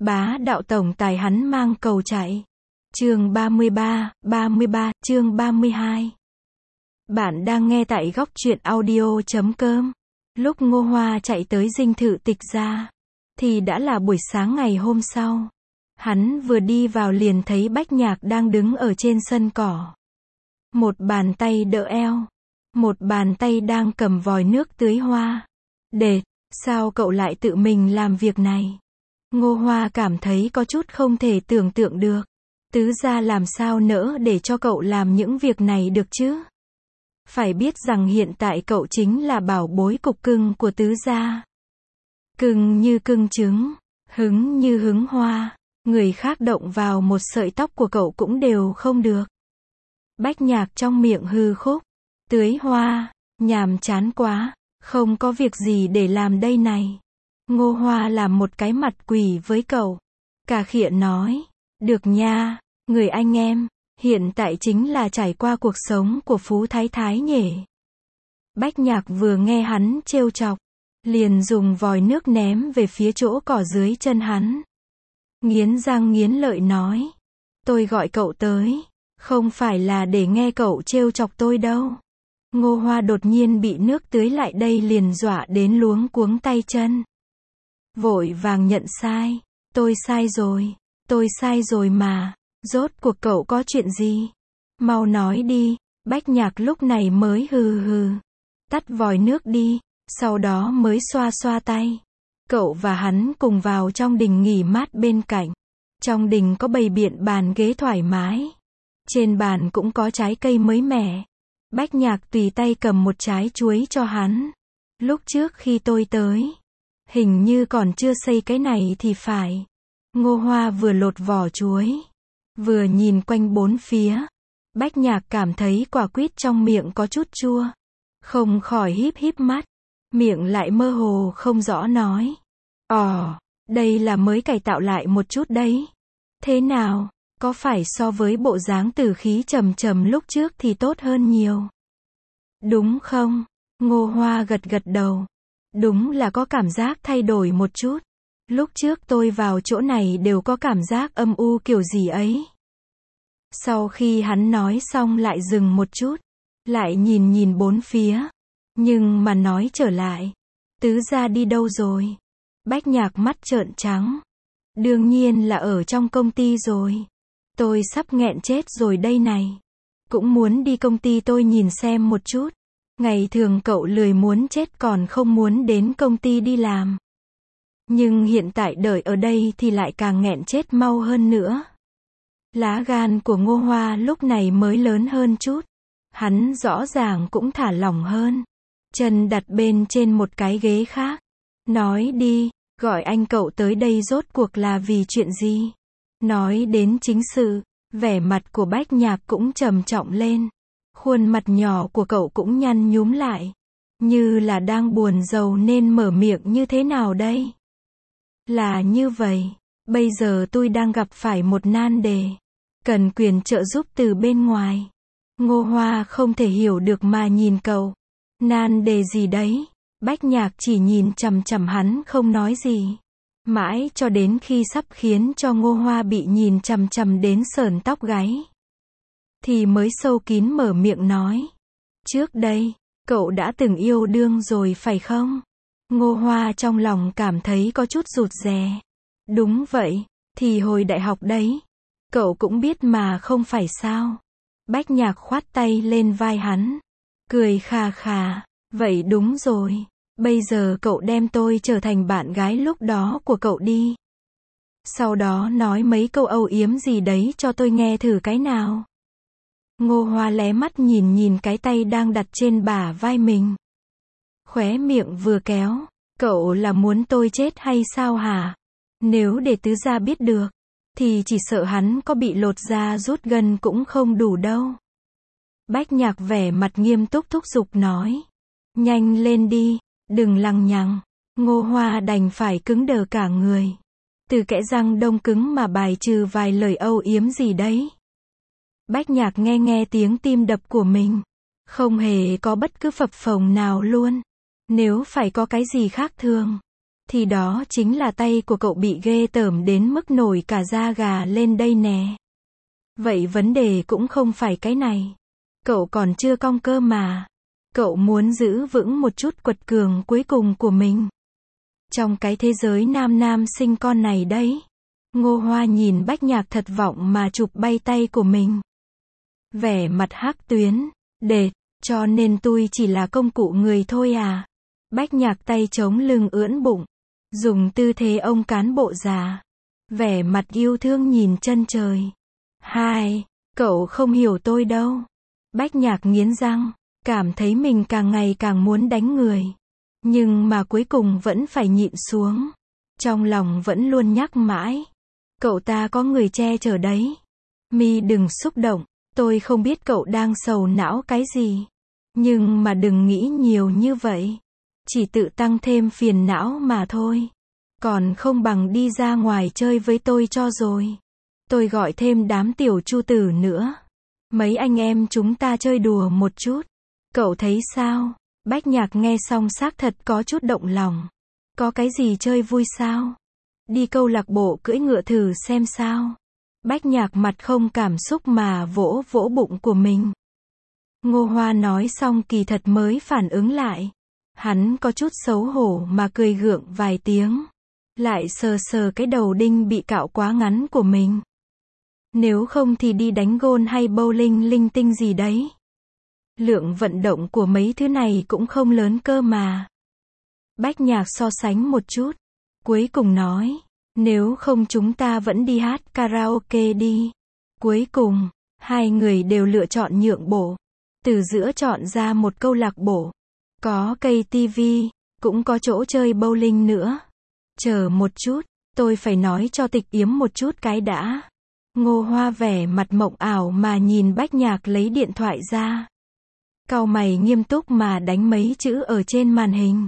Bá đạo tổng tài hắn mang cầu chạy. Chương 33, chương 32. Bạn đang nghe tại góc truyện audio.com. Lúc Ngô Hoa chạy tới dinh thự Tịch gia, thì đã là buổi sáng ngày hôm sau. Hắn vừa đi vào liền thấy Bách Nhạc đang đứng ở trên sân cỏ. Một bàn tay đỡ eo, một bàn tay đang cầm vòi nước tưới hoa. Đệt, sao cậu lại tự mình làm việc này? Ngô Hoa cảm thấy có chút không thể tưởng tượng được. Tứ gia làm sao nỡ để cho cậu làm những việc này được chứ? Phải biết rằng hiện tại cậu chính là bảo bối cục cưng của tứ gia. Cưng như cưng trứng, hứng như hứng hoa, người khác động vào một sợi tóc của cậu cũng đều không được. Bách Nhạc trong miệng hư khúc, tưới hoa, nhàm chán quá, không có việc gì để làm đây này. Ngô Hoa làm một cái mặt quỷ với cậu. Cà khịa nói, được nha, người anh em, hiện tại chính là trải qua cuộc sống của Phú Thái Thái nhỉ. Bách Nhạc vừa nghe hắn trêu chọc, liền dùng vòi nước ném về phía chỗ cỏ dưới chân hắn. Nghiến răng nghiến lợi nói, tôi gọi cậu tới, không phải là để nghe cậu trêu chọc tôi đâu. Ngô Hoa đột nhiên bị nước tưới lại đây liền dọa đến luống cuống tay chân. Vội vàng nhận sai, tôi sai rồi mà, rốt cuộc cậu có chuyện gì? Mau nói đi. Bách Nhạc lúc này mới hừ hừ, tắt vòi nước đi, sau đó mới xoa xoa tay. Cậu và hắn cùng vào trong đình nghỉ mát bên cạnh. Trong đình có bày biện bàn ghế thoải mái. Trên bàn cũng có trái cây mới mẻ. Bách Nhạc tùy tay cầm một trái chuối cho hắn. Lúc trước khi tôi tới, hình như còn chưa xây cái này thì phải. Ngô Hoa vừa lột vỏ chuối, vừa nhìn quanh bốn phía. Bách Nhạc cảm thấy quả quýt trong miệng có chút chua. Không khỏi híp híp mắt. Miệng lại mơ hồ không rõ nói. Đây là mới cải tạo lại một chút đấy. Thế nào, có phải so với bộ dáng tử khí trầm trầm lúc trước thì tốt hơn nhiều? Đúng không? Ngô Hoa gật gật đầu. Đúng là có cảm giác thay đổi một chút. Lúc trước tôi vào chỗ này đều có cảm giác âm u kiểu gì ấy. Sau khi hắn nói xong lại dừng một chút. Lại nhìn bốn phía. Nhưng mà nói trở lại. Tứ gia đi đâu rồi? Bách Nhạc mắt trợn trắng. Đương nhiên là ở trong công ty rồi. Tôi sắp nghẹn chết rồi đây này. Cũng muốn đi công ty tôi nhìn xem một chút. Ngày thường cậu lười muốn chết còn không muốn đến công ty đi làm. Nhưng hiện tại đợi ở đây thì lại càng nghẹn chết mau hơn nữa. Lá gan của Ngô Hoa lúc này mới lớn hơn chút. Hắn rõ ràng cũng thả lỏng hơn. Chân đặt bên trên một cái ghế khác. Nói đi, gọi anh cậu tới đây rốt cuộc là vì chuyện gì? Nói đến chính sự, vẻ mặt của Bách Nhạc cũng trầm trọng lên. Khuôn mặt nhỏ của cậu cũng nhăn nhúm lại. Như là đang buồn rầu nên mở miệng như thế nào đây? Là như vậy, bây giờ tôi đang gặp phải một nan đề. Cần quyền trợ giúp từ bên ngoài. Ngô Hoa không thể hiểu được mà nhìn cậu. Nan đề gì đấy? Bách Nhạc chỉ nhìn chằm chằm hắn không nói gì. Mãi cho đến khi sắp khiến cho Ngô Hoa bị nhìn chằm chằm đến sởn tóc gáy. Thì mới sâu kín mở miệng nói. Trước đây, cậu đã từng yêu đương rồi phải không? Ngô Hoa trong lòng cảm thấy có chút rụt rè. Đúng vậy, thì hồi đại học đấy. Cậu cũng biết mà không phải sao? Bách Nhạc khoát tay lên vai hắn. Cười khà khà. Vậy đúng rồi. Bây giờ cậu đem tôi trở thành bạn gái lúc đó của cậu đi. Sau đó nói mấy câu âu yếm gì đấy cho tôi nghe thử cái nào. Ngô Hoa lé mắt nhìn cái tay đang đặt trên bả vai mình. Khóe miệng vừa kéo. Cậu là muốn tôi chết hay sao hả? Nếu để tứ gia biết được, thì chỉ sợ hắn có bị lột da rút gân cũng không đủ đâu. Bách Nhạc vẻ mặt nghiêm túc thúc giục nói. Nhanh lên đi, đừng lằng nhằng. Ngô Hoa đành phải cứng đờ cả người. Từ kẽ răng đông cứng mà bài trừ vài lời âu yếm gì đấy. Bách Nhạc nghe tiếng tim đập của mình. Không hề có bất cứ phập phồng nào luôn. Nếu phải có cái gì khác thường, thì đó chính là tay của cậu bị ghê tởm đến mức nổi cả da gà lên đây nè. Vậy vấn đề cũng không phải cái này. Cậu còn chưa cong cơ mà. Cậu muốn giữ vững một chút quật cường cuối cùng của mình. Trong cái thế giới nam nam sinh con này đấy. Ngô Hoa nhìn Bách Nhạc thật vọng mà chụp bay tay của mình. Vẻ mặt hắc tuyến. Đệt, cho nên tôi chỉ là công cụ người thôi à. Bách Nhạc tay chống lưng ưỡn bụng. Dùng tư thế ông cán bộ già. Vẻ mặt yêu thương nhìn chân trời. Hai, cậu không hiểu tôi đâu. Bách Nhạc nghiến răng. Cảm thấy mình càng ngày càng muốn đánh người. Nhưng mà cuối cùng vẫn phải nhịn xuống. Trong lòng vẫn luôn nhắc mãi. Cậu ta có người che chở đấy. Mi đừng xúc động. Tôi không biết cậu đang sầu não cái gì. Nhưng mà đừng nghĩ nhiều như vậy. Chỉ tự tăng thêm phiền não mà thôi. Còn không bằng đi ra ngoài chơi với tôi cho rồi. Tôi gọi thêm đám tiểu Chu tử nữa. Mấy anh em chúng ta chơi đùa một chút. Cậu thấy sao? Bách Nhạc nghe xong xác thật có chút động lòng. Có cái gì chơi vui sao? Đi câu lạc bộ cưỡi ngựa thử xem sao? Bách Nhạc mặt không cảm xúc mà vỗ vỗ bụng của mình. Ngô Hoa nói xong kỳ thật mới phản ứng lại. Hắn có chút xấu hổ mà cười gượng vài tiếng. Lại sờ sờ cái đầu đinh bị cạo quá ngắn của mình. Nếu không thì đi đánh gôn hay bowling linh tinh gì đấy. Lượng vận động của mấy thứ này cũng không lớn cơ mà. Bách Nhạc so sánh một chút. Cuối cùng nói. Nếu không chúng ta vẫn đi hát karaoke đi. Cuối cùng, hai người đều lựa chọn nhượng bộ. Từ giữa chọn ra một câu lạc bộ. Có cây tivi, cũng có chỗ chơi bowling nữa. Chờ một chút, tôi phải nói cho Tịch Yếm một chút cái đã. Ngô Hoa vẻ mặt mộng ảo mà nhìn Bách Nhạc lấy điện thoại ra. Cau mày nghiêm túc mà đánh mấy chữ ở trên màn hình.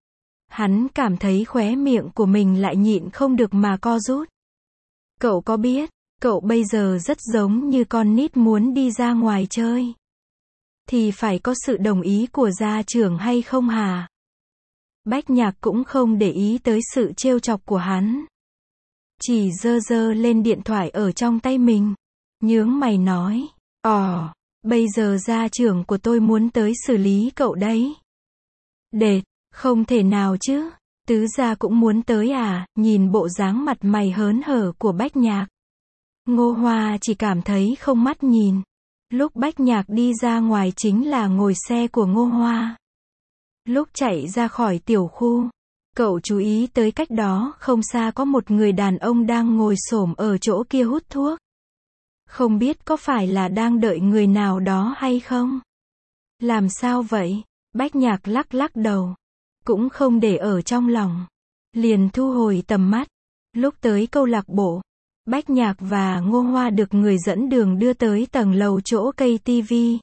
Hắn cảm thấy khóe miệng của mình lại nhịn không được mà co rút. Cậu có biết, cậu bây giờ rất giống như con nít muốn đi ra ngoài chơi. Thì phải có sự đồng ý của gia trưởng hay không hả? Bách Nhạc cũng không để ý tới sự trêu chọc của hắn. Chỉ giơ giơ lên điện thoại ở trong tay mình. Nhướng mày nói. Bây giờ gia trưởng của tôi muốn tới xử lý cậu đấy. Đệt, không thể nào chứ. Tứ gia cũng muốn tới à? Nhìn bộ dáng mặt mày hớn hở của Bách Nhạc. Ngô Hoa chỉ cảm thấy không mắt nhìn. Lúc Bách Nhạc đi ra ngoài chính là ngồi xe của Ngô Hoa. Lúc chạy ra khỏi tiểu khu, cậu chú ý tới cách đó không xa có một người đàn ông đang ngồi xổm ở chỗ kia hút thuốc. Không biết có phải là đang đợi người nào đó hay không? Làm sao vậy? Bách Nhạc lắc lắc đầu. Cũng không để ở trong lòng. Liền thu hồi tầm mắt. Lúc tới câu lạc bộ, Bách Nhạc và Ngô Hoa được người dẫn đường đưa tới tầng lầu chỗ cây tivi.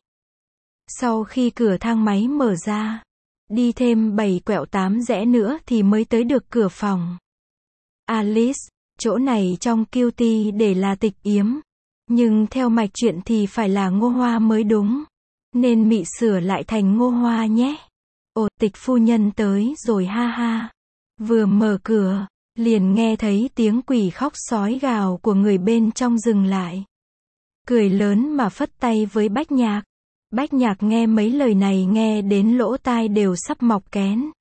Sau khi cửa thang máy mở ra, đi thêm 7 quẹo 8 rẽ nữa thì mới tới được cửa phòng. Alice, chỗ này trong Cutie để là Tịch Yếm. Nhưng theo mạch chuyện thì phải là Ngô Hoa mới đúng. Nên mị sửa lại thành Ngô Hoa nhé. Ồ, Tịch phu nhân tới rồi ha ha. Vừa mở cửa, liền nghe thấy tiếng quỷ khóc sói gào của người bên trong dừng lại. Cười lớn mà phất tay với Bách Nhạc. Bách Nhạc nghe mấy lời này nghe đến lỗ tai đều sắp mọc kén.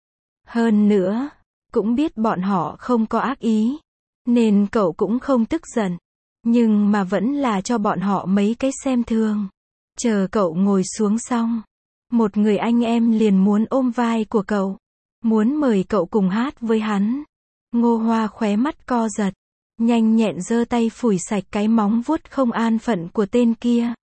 Hơn nữa, cũng biết bọn họ không có ác ý. Nên cậu cũng không tức giận. Nhưng mà vẫn là cho bọn họ mấy cái xem thường. Chờ cậu ngồi xuống xong. Một người anh em liền muốn ôm vai của cậu. Muốn mời cậu cùng hát với hắn. Ngô Hoa khóe mắt co giật. Nhanh nhẹn giơ tay phủi sạch cái móng vuốt không an phận của tên kia.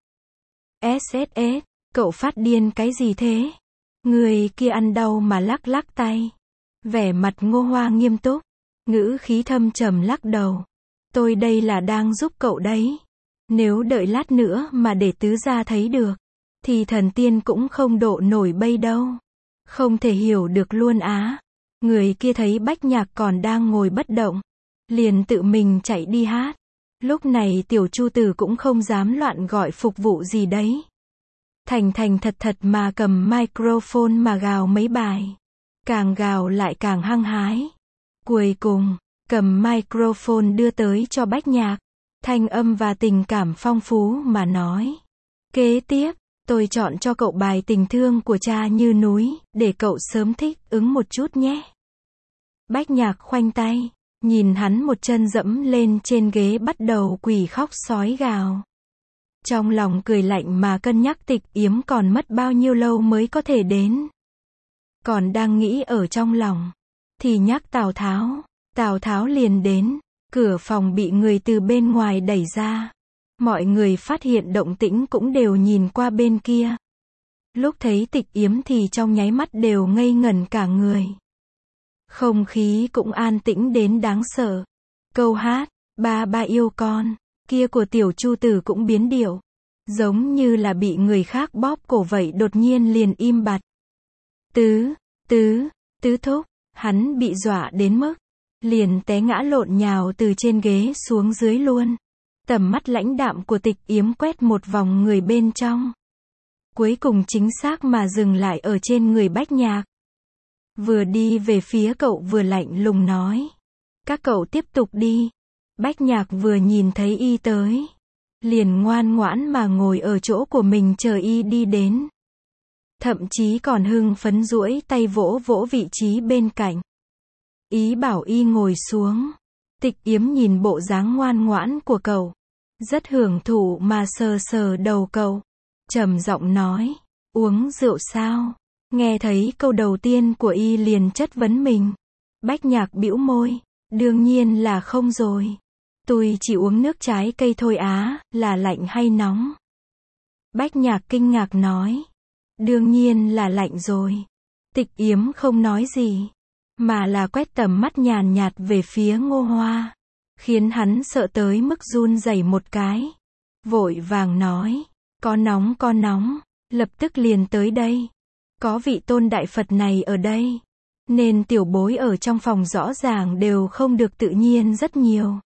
SSS, cậu phát điên cái gì thế? Người kia ăn đau mà lắc lắc tay. Vẻ mặt Ngô Hoa nghiêm túc. Ngữ khí thâm trầm lắc đầu. Tôi đây là đang giúp cậu đấy. Nếu đợi lát nữa mà để tứ gia thấy được. Thì thần tiên cũng không độ nổi bây đâu. Không thể hiểu được luôn á. Người kia thấy Bách Nhạc còn đang ngồi bất động. Liền tự mình chạy đi hát. Lúc này tiểu Chu tử cũng không dám loạn gọi phục vụ gì đấy. Thành thành thật thật mà cầm microphone mà gào mấy bài. Càng gào lại càng hăng hái. Cuối cùng, cầm microphone đưa tới cho Bách Nhạc, thanh âm và tình cảm phong phú mà nói. Kế tiếp, tôi chọn cho cậu bài Tình thương của cha như núi, để cậu sớm thích ứng một chút nhé. Bách Nhạc khoanh tay, nhìn hắn một chân dẫm lên trên ghế bắt đầu quỳ khóc sói gào. Trong lòng cười lạnh mà cân nhắc Tịch Yếm còn mất bao nhiêu lâu mới có thể đến. Còn đang nghĩ ở trong lòng, thì nhắc Tào Tháo liền đến, cửa phòng bị người từ bên ngoài đẩy ra. Mọi người phát hiện động tĩnh cũng đều nhìn qua bên kia. Lúc thấy Tịch Yếm thì trong nháy mắt đều ngây ngẩn cả người. Không khí cũng an tĩnh đến đáng sợ. Câu hát, ba ba yêu con, kia của Tiểu Chu Tử cũng biến điệu. Giống như là bị người khác bóp cổ vậy đột nhiên liền im bặt. Tứ thúc, hắn bị dọa đến mức, liền té ngã lộn nhào từ trên ghế xuống dưới luôn. Tầm mắt lãnh đạm của Tịch Yếm quét một vòng người bên trong. Cuối cùng chính xác mà dừng lại ở trên người Bách Nhạc. Vừa đi về phía cậu vừa lạnh lùng nói. Các cậu tiếp tục đi. Bách Nhạc vừa nhìn thấy y tới, liền ngoan ngoãn mà ngồi ở chỗ của mình chờ y đi đến. Thậm chí còn hưng phấn duỗi tay vỗ vỗ vị trí bên cạnh. Ý bảo y ngồi xuống. Tịch Yếm nhìn bộ dáng ngoan ngoãn của cậu, rất hưởng thụ mà sờ sờ đầu cậu, trầm giọng nói, uống rượu sao? Nghe thấy câu đầu tiên của y liền chất vấn mình. Bách Nhạc bĩu môi, đương nhiên là không rồi. Tôi chỉ uống nước trái cây thôi á, là lạnh hay nóng? Bách Nhạc kinh ngạc nói, đương nhiên là lạnh rồi. Tịch Yếm không nói gì, mà là quét tầm mắt nhàn nhạt về phía Ngô Hoa, khiến hắn sợ tới mức run rẩy một cái. Vội vàng nói, có nóng, lập tức liền tới đây. Có vị tôn đại Phật này ở đây, nên tiểu bối ở trong phòng rõ ràng đều không được tự nhiên rất nhiều.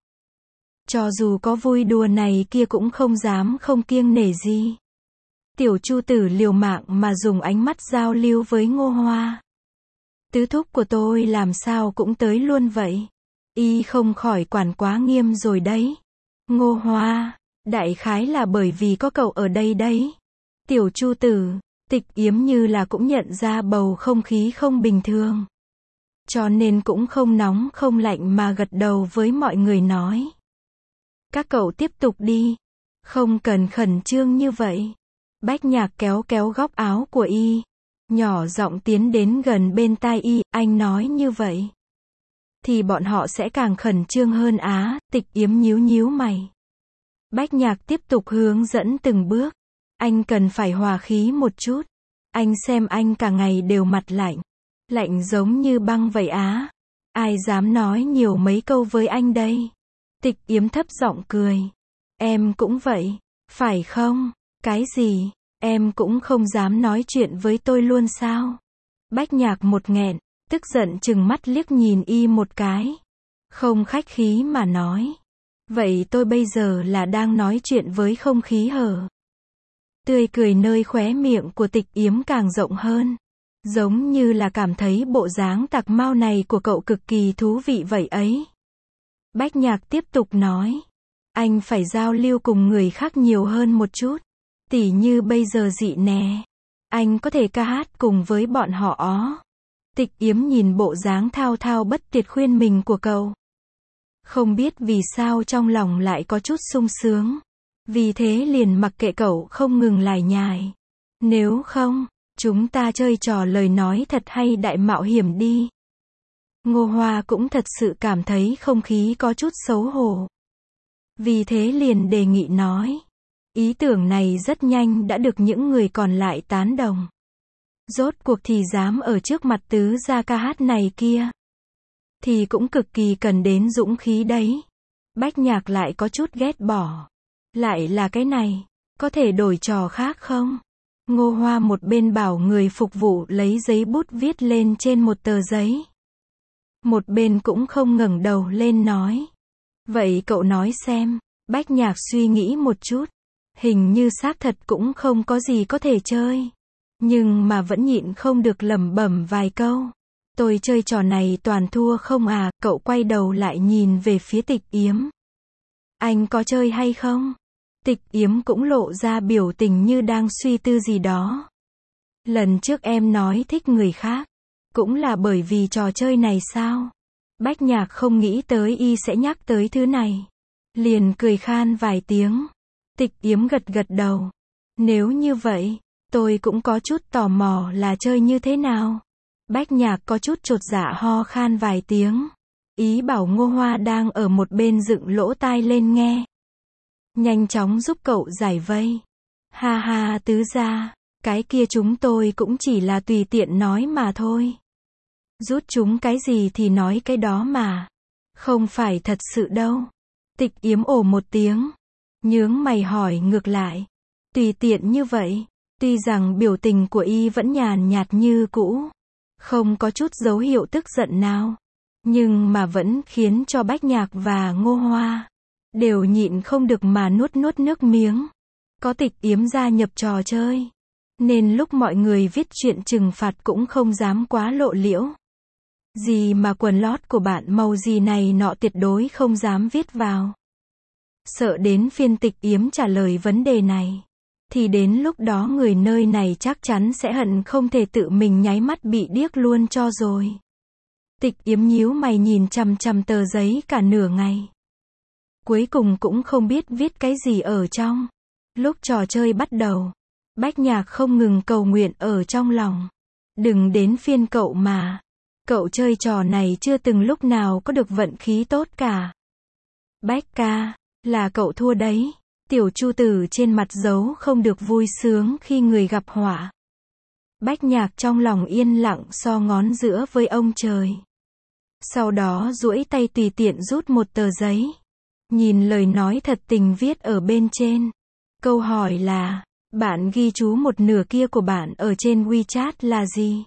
Cho dù có vui đùa này kia cũng không dám không kiêng nể gì. Tiểu Chu Tử liều mạng mà dùng ánh mắt giao lưu với Ngô Hoa. Tứ thúc của tôi làm sao cũng tới luôn vậy? Y không khỏi quản quá nghiêm rồi đấy. Ngô Hoa, đại khái là bởi vì có cậu ở đây đấy. Tiểu Chu Tử, Tịch Yếm như là cũng nhận ra bầu không khí không bình thường. Cho nên cũng không nóng không lạnh mà gật đầu với mọi người nói. Các cậu tiếp tục đi. Không cần khẩn trương như vậy. Bách Nhạc kéo kéo góc áo của y, nhỏ giọng tiến đến gần bên tai y, anh nói như vậy thì bọn họ sẽ càng khẩn trương hơn á. Tịch Yếm nhíu nhíu mày. Bách Nhạc tiếp tục hướng dẫn từng bước. Anh cần phải hòa khí một chút. Anh xem anh cả ngày đều mặt lạnh. Lạnh giống như băng vậy á. Ai dám nói nhiều mấy câu với anh đây? Tịch Yếm thấp giọng cười. Em cũng vậy, phải không? Cái gì? Em cũng không dám nói chuyện với tôi luôn sao? Bách Nhạc một nghẹn, tức giận trừng mắt liếc nhìn y một cái. Không khách khí mà nói. Vậy tôi bây giờ là đang nói chuyện với không khí hở? Tươi cười nơi khóe miệng của Tịch Yếm càng rộng hơn. Giống như là cảm thấy bộ dáng tạc mau này của cậu cực kỳ thú vị vậy ấy. Bách Nhạc tiếp tục nói. Anh phải giao lưu cùng người khác nhiều hơn một chút. Tỉ như bây giờ dị nè. Anh có thể ca hát cùng với bọn họ ó. Tịch Yếm nhìn bộ dáng thao thao bất tuyệt khuyên mình của cậu. Không biết vì sao trong lòng lại có chút sung sướng. Vì thế liền mặc kệ cậu không ngừng lải nhải. Nếu không, chúng ta chơi trò lời nói thật hay đại mạo hiểm đi. Ngô Hoa cũng thật sự cảm thấy không khí có chút xấu hổ. Vì thế liền đề nghị nói. Ý tưởng này rất nhanh đã được những người còn lại tán đồng. Rốt cuộc thì dám ở trước mặt tứ gia ca hát này kia. Thì cũng cực kỳ cần đến dũng khí đấy. Bách Nhạc lại có chút ghét bỏ. Lại là cái này, có thể đổi trò khác không? Ngô Hoa một bên bảo người phục vụ lấy giấy bút viết lên trên một tờ giấy. Một bên cũng không ngẩng đầu lên nói. Vậy cậu nói xem. Bách Nhạc suy nghĩ một chút. Hình như xác thật cũng không có gì có thể chơi. Nhưng mà vẫn nhịn không được lẩm bẩm vài câu. Tôi chơi trò này toàn thua không à, cậu quay đầu lại nhìn về phía Tịch Yếm. Anh có chơi hay không? Tịch Yếm cũng lộ ra biểu tình như đang suy tư gì đó. Lần trước em nói thích người khác, cũng là bởi vì trò chơi này sao? Bách Nhạc không nghĩ tới y sẽ nhắc tới thứ này. Liền cười khan vài tiếng. Tịch Yếm gật gật đầu. Nếu như vậy, tôi cũng có chút tò mò là chơi như thế nào. Bách Nhạc có chút chột dạ ho khan vài tiếng. Ý bảo Ngô Hoa đang ở một bên dựng lỗ tai lên nghe. Nhanh chóng giúp cậu giải vây. Ha ha tứ gia, cái kia chúng tôi cũng chỉ là tùy tiện nói mà thôi. Rút chúng cái gì thì nói cái đó mà. Không phải thật sự đâu. Tịch Yếm ồ một tiếng. Nhướng mày hỏi ngược lại. Tùy tiện như vậy. Tuy rằng biểu tình của y vẫn nhàn nhạt như cũ. Không có chút dấu hiệu tức giận nào. Nhưng mà vẫn khiến cho Bách Nhạc và Ngô Hoa đều nhịn không được mà nuốt nước miếng. Có Tịch Yếm gia nhập trò chơi, nên lúc mọi người viết chuyện trừng phạt cũng không dám quá lộ liễu. Gì mà quần lót của bạn màu gì này nọ tuyệt đối không dám viết vào. Sợ đến phiên Tịch Yếm trả lời vấn đề này, thì đến lúc đó người nơi này chắc chắn sẽ hận không thể tự mình nháy mắt bị điếc luôn cho rồi. Tịch Yếm nhíu mày nhìn chằm chằm tờ giấy cả nửa ngày. Cuối cùng cũng không biết viết cái gì ở trong. Lúc trò chơi bắt đầu, Bách Nhạc không ngừng cầu nguyện ở trong lòng. Đừng đến phiên cậu mà. Cậu chơi trò này chưa từng lúc nào có được vận khí tốt cả. Bách ca, là cậu thua đấy. Tiểu Chu Tử trên mặt giấu không được vui sướng khi người gặp họa. Bách Nhạc trong lòng yên lặng so ngón giữa với ông trời. Sau đó duỗi tay tùy tiện rút một tờ giấy. Nhìn lời nói thật tình viết ở bên trên. Câu hỏi là, bạn ghi chú một nửa kia của bạn ở trên WeChat là gì?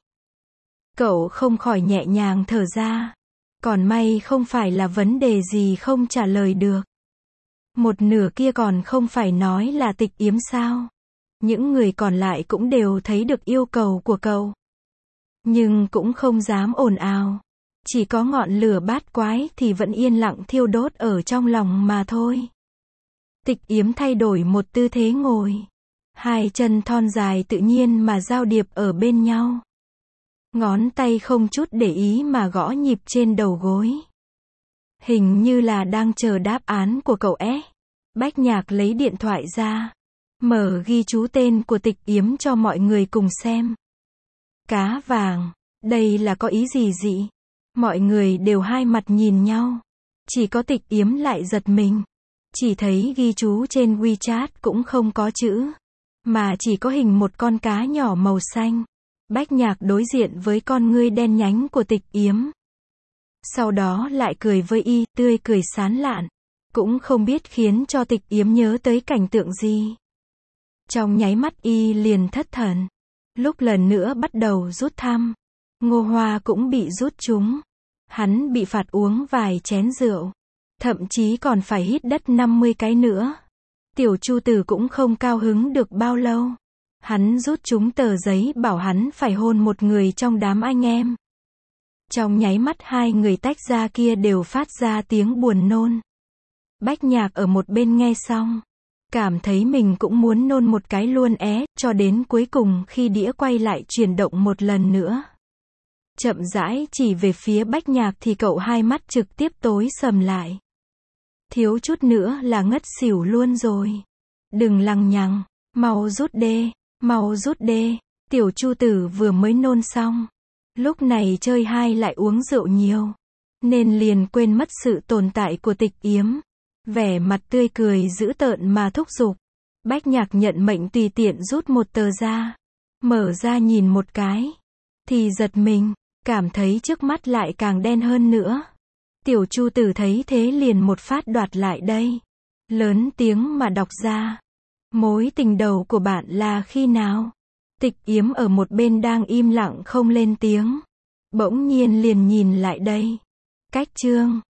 Cậu không khỏi nhẹ nhàng thở ra. Còn may không phải là vấn đề gì không trả lời được. Một nửa kia còn không phải nói là Tịch Yếm sao? Những người còn lại cũng đều thấy được yêu cầu của cậu. Nhưng cũng không dám ồn ào. Chỉ có ngọn lửa bát quái thì vẫn yên lặng thiêu đốt ở trong lòng mà thôi. Tịch Yếm thay đổi một tư thế ngồi. Hai chân thon dài tự nhiên mà giao điệp ở bên nhau. Ngón tay không chút để ý mà gõ nhịp trên đầu gối. Hình như là đang chờ đáp án của cậu é. Bách Nhạc lấy điện thoại ra. Mở ghi chú tên của Tịch Yếm cho mọi người cùng xem. Cá vàng. Đây là có ý gì dị? Mọi người đều hai mặt nhìn nhau. Chỉ có Tịch Yếm lại giật mình. Chỉ thấy ghi chú trên WeChat cũng không có chữ. Mà chỉ có hình một con cá nhỏ màu xanh. Bách Nhạc đối diện với con ngươi đen nhánh của Tịch Yếm. Sau đó lại cười với y, tươi cười sán lạn. Cũng không biết khiến cho Tịch Yếm nhớ tới cảnh tượng gì. Trong nháy mắt y liền thất thần. Lúc lần nữa bắt đầu rút thăm. Ngô Hoa cũng bị rút trúng. Hắn bị phạt uống vài chén rượu. Thậm chí còn phải hít đất 50 cái nữa. Tiểu Chu Tử cũng không cao hứng được bao lâu. Hắn rút trúng tờ giấy bảo hắn phải hôn một người trong đám anh em. Trong nháy mắt hai người tách ra kia đều phát ra tiếng buồn nôn. Bách Nhạc ở một bên nghe xong. Cảm thấy mình cũng muốn nôn một cái luôn cho đến cuối cùng khi đĩa quay lại chuyển động một lần nữa. Chậm rãi chỉ về phía Bách Nhạc thì cậu hai mắt trực tiếp tối sầm lại. Thiếu chút nữa là ngất xỉu luôn rồi. Đừng lằng nhằng, mau rút đê, mau rút đê. Tiểu Chu Tử vừa mới nôn xong. Lúc này chơi hai lại uống rượu nhiều. Nên liền quên mất sự tồn tại của Tịch Yếm. Vẻ mặt tươi cười dữ tợn mà thúc giục. Bách Nhạc nhận mệnh tùy tiện rút một tờ ra. Mở ra nhìn một cái. Thì giật mình, cảm thấy trước mắt lại càng đen hơn nữa. Tiểu Chu Tử thấy thế liền một phát đoạt lại đây. Lớn tiếng mà đọc ra. Mối tình đầu của bạn là khi nào? Tịch Yếm ở một bên đang im lặng không lên tiếng. Bỗng nhiên liền nhìn lại đây. Cách chương